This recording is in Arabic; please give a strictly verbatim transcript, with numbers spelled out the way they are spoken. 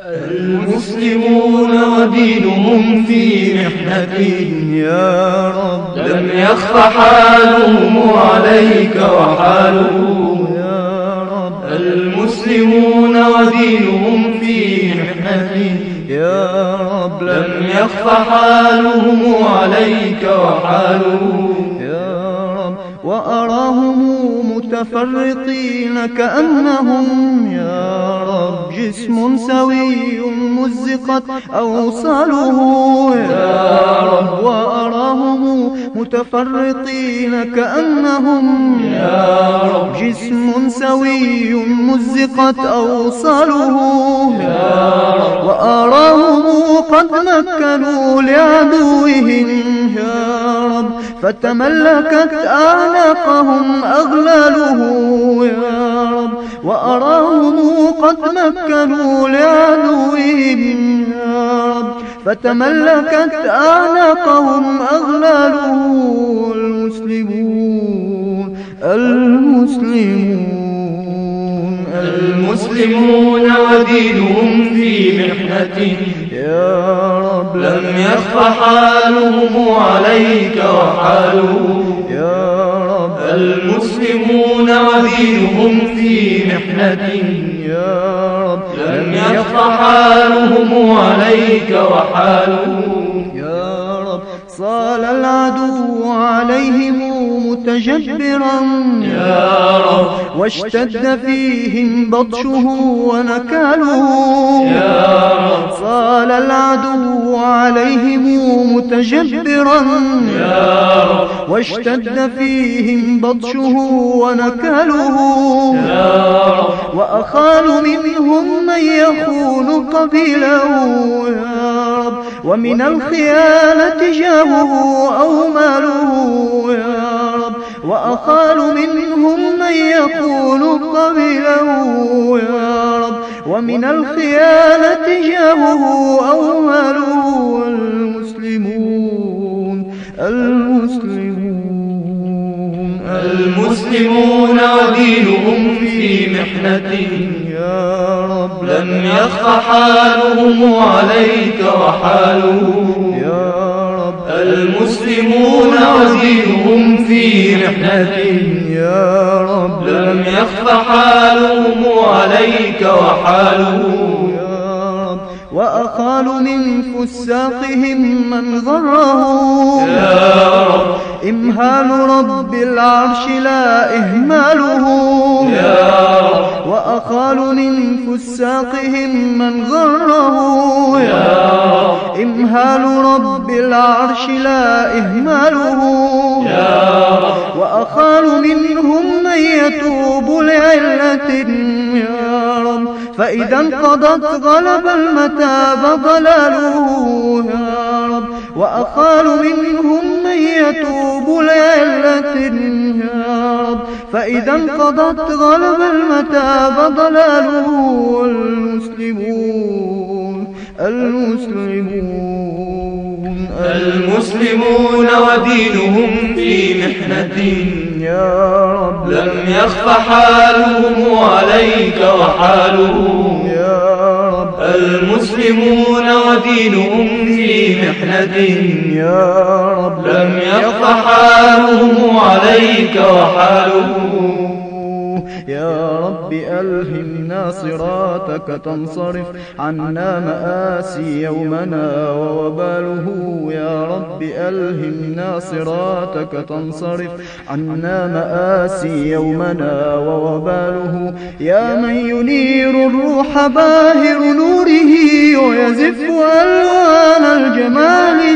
المسلمون ودينهم في محنة يا رب، لم يخف حالهم عليك وحالهم يا رب. المسلمون ودينهم في محنة يا رب، لم يخف حالهم عليك وحالهم يا رب. وأراهم متفرقين كأنهم يا رب جسم سوي مزقت أوصاله يا رب. وأراهم متفرقين كأنهم يا رب جسم سوي مزقت أوصاله يا رب. وأراهم قد مكنوا لعدوهم يا رب فتملكت أعناقهم أغلاله يا رب. وأراهم قد مكنوا لعدوهم يا رب فتملكت أعناقهم أغلاله. المسلمون المسلمون المسلمون ودينهم في محنة يا رب، لم يخف حالهم عليك وحالهم يا رب. المسلمون ودينهم في محنة يا رب، لم يخف حالهم عليك وحالهم يا رب. صال العدو عليهم متجبرا يا رب واشتد فيهم بطشه ونكاله يا رب. صال العدو عليهم متجبرا يا رب واشتد فيهم بطشه ونكاله يا رب. وأخال منهم من يخون قبيله يا رب ومن الخيانة جاهه أو ماله يا رب. وأخال منهم من يخون قبيله يا رب ومن الخيانة جاهه أو ماله. المسلمون المسلمون المسلمون ودينهم في محنة يا رب، لم يخف حالهم عليك وحالهم يا رب. المسلمون ودينهم في محنة يا رب، لم يخف حالهم عليك وحالهم يا رب. وأخال من فساقهم من غره يا رب إمهال رب العرش لا إهماله يا رب. وأخال من فساقهم من غره يا رب إمهال رب العرش لا إهماله يا رب. وأخال منهم من يتوب لعلة يا رب فإذا انقضت غلب المتاب ضلاله يا رب. وأخال منهم من يتوب لعلة يا رب فإذا انقضت غلب المتاب ضلاله. المسلمون المسلمون المسلمون ودينهم في محنة يا رب، لم يخف حالهم عليك وحالهم يا رب. المسلمون ودينهم في محنة يا رب، لم يخف حالهم عليك وحالهم. يا رب ألهمنا صراطك تنصرف عنا مآسي يومنا ووباله. يا رب ألهمنا صراطك تنصرف عنا مآسي يومنا ووباله. يا من ينير الروح باهر نوره ويزف ألوان الجمال